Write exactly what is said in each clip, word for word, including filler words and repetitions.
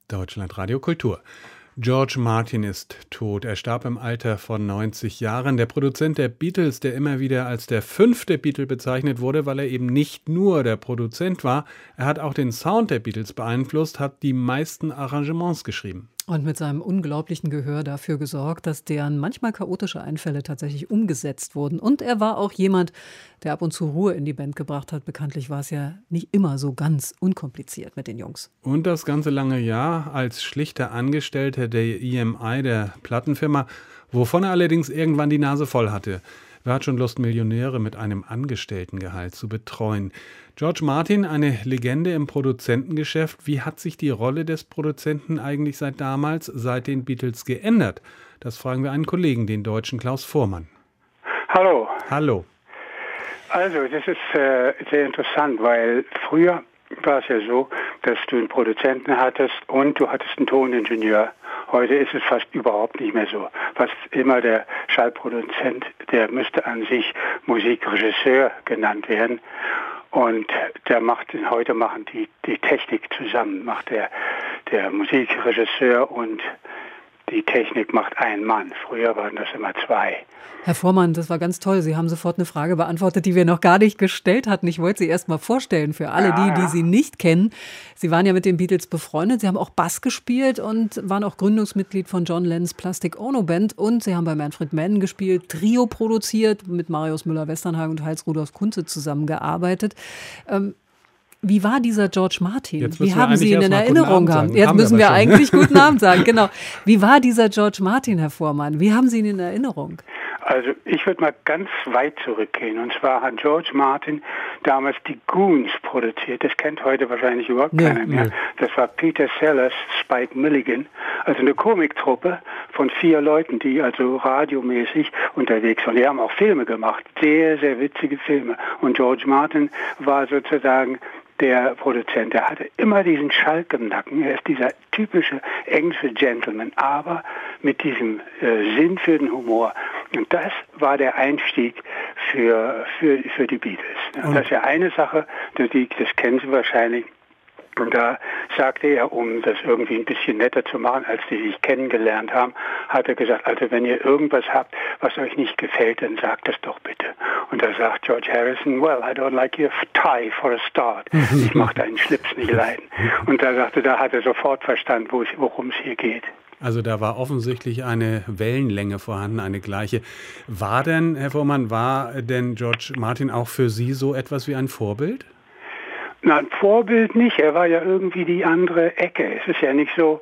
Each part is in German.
Deutschlandradio Kultur. George Martin ist tot. Er starb im Alter von neunzig Jahren. Der Produzent der Beatles, der immer wieder als der fünfte Beatle bezeichnet wurde, weil er eben nicht nur der Produzent war. Er hat auch den Sound der Beatles beeinflusst, hat die meisten Arrangements geschrieben. Und mit seinem unglaublichen Gehör dafür gesorgt, dass deren manchmal chaotische Einfälle tatsächlich umgesetzt wurden. Und er war auch jemand, der ab und zu Ruhe in die Band gebracht hat. Bekanntlich war es ja nicht immer so ganz unkompliziert mit den Jungs. Und das ganze lange Jahr als schlichter Angestellter der E M I, der Plattenfirma, wovon er allerdings irgendwann die Nase voll hatte. Wer hat schon Lust, Millionäre mit einem Angestelltengehalt zu betreuen? George Martin, eine Legende im Produzentengeschäft. Wie hat sich die Rolle des Produzenten eigentlich seit damals, seit den Beatles geändert? Das fragen wir einen Kollegen, den Deutschen Klaus Voormann. Hallo. Hallo. Also, das ist äh, sehr interessant, weil früher war es ja so, dass du einen Produzenten hattest und du hattest einen Toningenieur. Heute ist es fast überhaupt nicht mehr so. Was immer der Schallproduzent, der müsste an sich Musikregisseur genannt werden. Und der macht, heute machen die, die Technik zusammen, macht der, der Musikregisseur und die Technik macht ein Mann. Früher waren das immer zwei. Herr Voormann, das war ganz toll. Sie haben sofort eine Frage beantwortet, die wir noch gar nicht gestellt hatten. Ich wollte Sie erst mal vorstellen für alle ja, die, die ja. Sie nicht kennen. Sie waren ja mit den Beatles befreundet. Sie haben auch Bass gespielt und waren auch Gründungsmitglied von John Lennons Plastic Ono Band. Und Sie haben bei Manfred Mann gespielt, Trio produziert, mit Marius Müller-Westernhagen und Heinz-Rudolf Kunze zusammengearbeitet. Ähm, Wie war dieser George Martin? Wie haben Sie ihn in Erinnerung gehabt? Jetzt müssen wir eigentlich guten Abend sagen, genau. Wie war dieser George Martin, Herr Voormann? Wie haben Sie ihn in Erinnerung? Also ich würde mal ganz weit zurückgehen. Und zwar hat George Martin damals die Goons produziert. Das kennt heute wahrscheinlich überhaupt nee, keiner mehr. Nee. Das war Peter Sellers, Spike Milligan. Also eine Komiktruppe von vier Leuten, die also radiomäßig unterwegs waren. Die haben auch Filme gemacht. Sehr, sehr witzige Filme. Und George Martin war sozusagen der Produzent, der hatte immer diesen Schalk im Nacken. Er ist dieser typische englische Gentleman, aber mit diesem äh, Sinn für den Humor. Und das war der Einstieg für, für, für die Beatles. Und das ist ja eine Sache, das, das kennen Sie wahrscheinlich. Und da sagte er, um das irgendwie ein bisschen netter zu machen, als die sich kennengelernt haben, hat er gesagt, also wenn ihr irgendwas habt, was euch nicht gefällt, dann sagt das doch bitte. Und da sagt George Harrison, well, I don't like your tie for a start. Ich mache deinen Schlips nicht leiden. Und da sagte, da hat er sofort verstanden, worum es hier geht. Also da war offensichtlich eine Wellenlänge vorhanden, eine gleiche. War denn, Herr Voormann, war denn George Martin auch für Sie so etwas wie ein Vorbild? Na, ein Vorbild nicht. Er war ja irgendwie die andere Ecke. Es ist ja nicht so,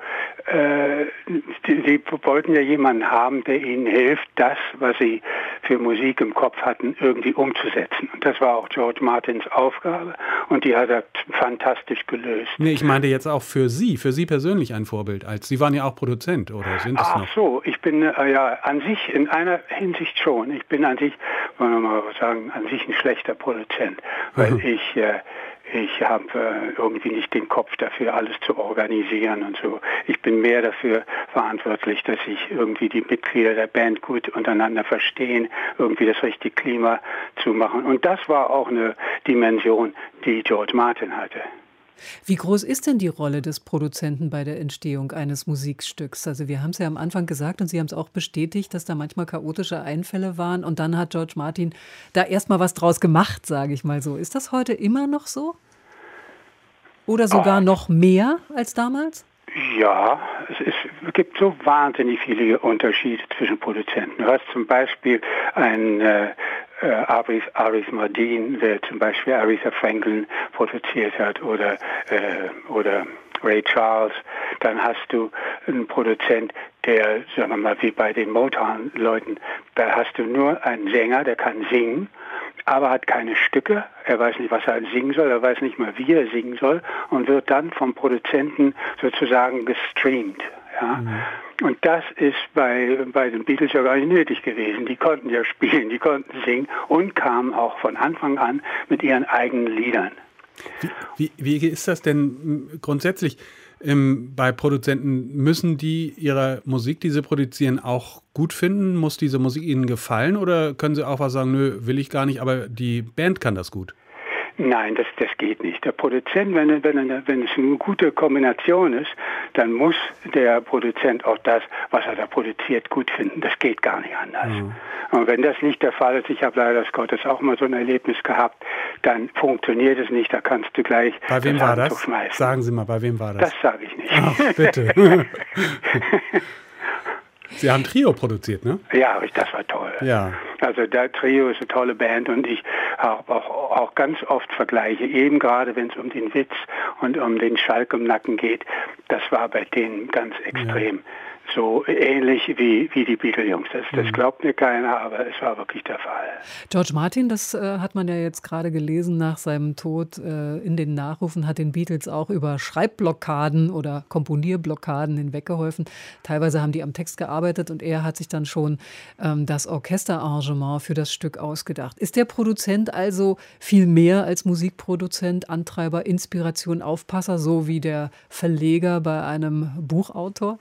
äh, die, die wollten ja jemanden haben, der ihnen hilft, das, was sie für Musik im Kopf hatten, irgendwie umzusetzen. Und das war auch George Martins Aufgabe und die hat er fantastisch gelöst. Nee, ich meinte jetzt auch für Sie, für Sie persönlich ein Vorbild. Als Sie waren ja auch Produzent, oder sind das noch? Ach so, ich bin äh, ja an sich, in einer Hinsicht schon. Ich bin an sich, wollen wir mal sagen, an sich ein schlechter Produzent, weil mhm. ich... Äh, Ich habe äh, irgendwie nicht den Kopf dafür, alles zu organisieren und so. Ich bin mehr dafür verantwortlich, dass sich irgendwie die Mitglieder der Band gut untereinander verstehen, irgendwie das richtige Klima zu machen. Und das war auch eine Dimension, die George Martin hatte. Wie groß ist denn die Rolle des Produzenten bei der Entstehung eines Musikstücks? Also wir haben es ja am Anfang gesagt und Sie haben es auch bestätigt, dass da manchmal chaotische Einfälle waren und dann hat George Martin da erstmal was draus gemacht, sage ich mal so. Ist das heute immer noch so? Oder sogar oh. noch mehr als damals? Ja, es, ist, es gibt so wahnsinnig viele Unterschiede zwischen Produzenten. Du hast zum Beispiel einen äh, Arif, Arif Mardin, der zum Beispiel Aretha Franklin produziert hat, oder, äh, oder Ray Charles. Dann hast du einen Produzent, der, sagen wir mal, wie bei den Motown-Leuten, da hast du nur einen Sänger, der kann singen, aber hat keine Stücke. Er weiß nicht, was er singen soll, er weiß nicht mal, wie er singen soll und wird dann vom Produzenten sozusagen gestreamt. Ja? Mhm. Und das ist bei, bei den Beatles ja gar nicht nötig gewesen. Die konnten ja spielen, die konnten singen und kamen auch von Anfang an mit ihren eigenen Liedern. Wie, wie, wie ist das denn grundsätzlich? Ähm, bei Produzenten, müssen die ihre Musik, die sie produzieren, auch gut finden? Muss diese Musik ihnen gefallen? Oder können sie auch was sagen, nö, will ich gar nicht, aber die Band kann das gut? Nein, das, das geht nicht. Der Produzent, wenn, wenn, wenn es eine gute Kombination ist, dann muss der Produzent auch das, was er da produziert, gut finden. Das geht gar nicht anders. Mhm. Und wenn das nicht der Fall ist, ich habe leider Gottes auch mal so ein Erlebnis gehabt, dann funktioniert es nicht, da kannst du gleich Bei wem das war das? Schmeißen. Sagen Sie mal, bei wem war das? Das sage ich nicht. Ach, bitte. Sie haben Trio produziert, ne? Ja, das war toll. Ja. Also der Trio ist eine tolle Band und ich habe auch, auch ganz oft Vergleiche, eben gerade wenn es um den Witz und um den Schalk im Nacken geht, das war bei denen ganz extrem. Ja. So ähnlich wie, wie die Beatle-Jungs. Das, das glaubt mir keiner, aber es war wirklich der Fall. George Martin, das äh, hat man ja jetzt gerade gelesen, nach seinem Tod äh, in den Nachrufen hat den Beatles auch über Schreibblockaden oder Komponierblockaden hinweggeholfen. Teilweise haben die am Text gearbeitet und er hat sich dann schon ähm, das Orchesterarrangement für das Stück ausgedacht. Ist der Produzent also viel mehr als Musikproduzent, Antreiber, Inspiration, Aufpasser, so wie der Verleger bei einem Buchautor?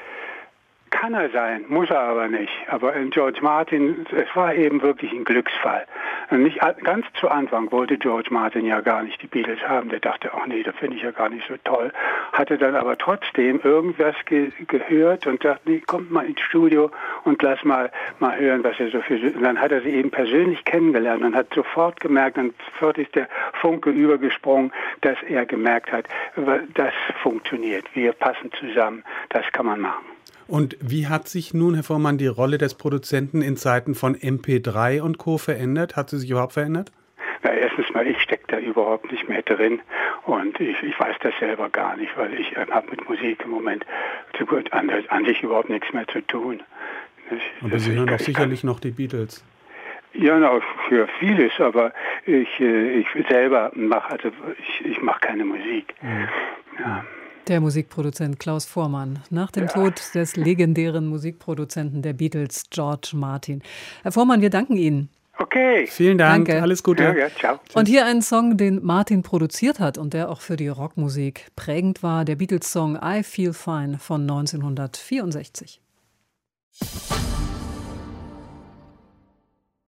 Kann er sein, muss er aber nicht. Aber in George Martin, es war eben wirklich ein Glücksfall. Und nicht, ganz zu Anfang wollte George Martin ja gar nicht die Beatles haben. Der dachte, ach nee, das finde ich ja gar nicht so toll. Hatte dann aber trotzdem irgendwas ge- gehört und dachte, nee, kommt mal ins Studio und lass mal, mal hören, was er so für... Und dann hat er sie eben persönlich kennengelernt und hat sofort gemerkt, und sofort ist der Funke übergesprungen, dass er gemerkt hat, das funktioniert. Wir passen zusammen, das kann man machen. Und wie hat sich nun, Herr Voormann, die Rolle des Produzenten in Zeiten von M P drei und Co. verändert? Hat sie sich überhaupt verändert? Na, erstens mal, ich stecke da überhaupt nicht mehr drin und ich, ich weiß das selber gar nicht, weil ich äh, habe mit Musik im Moment so gut an, an sich überhaupt nichts mehr zu tun. Das, aber Sie hören doch sicherlich kann, noch die Beatles. Ja, na, für vieles, aber ich, äh, ich selber mache also ich, ich mache keine Musik. Mhm. Ja. Der Musikproduzent Klaus Voormann nach dem ja. Tod des legendären Musikproduzenten der Beatles, George Martin. Herr Voormann, wir danken Ihnen. Okay. Vielen Dank. Danke. Alles Gute. Ja, ja, ciao. Und hier ein Song, den Martin produziert hat und der auch für die Rockmusik prägend war. Der Beatles-Song I Feel Fine von neunzehnhundertvierundsechzig.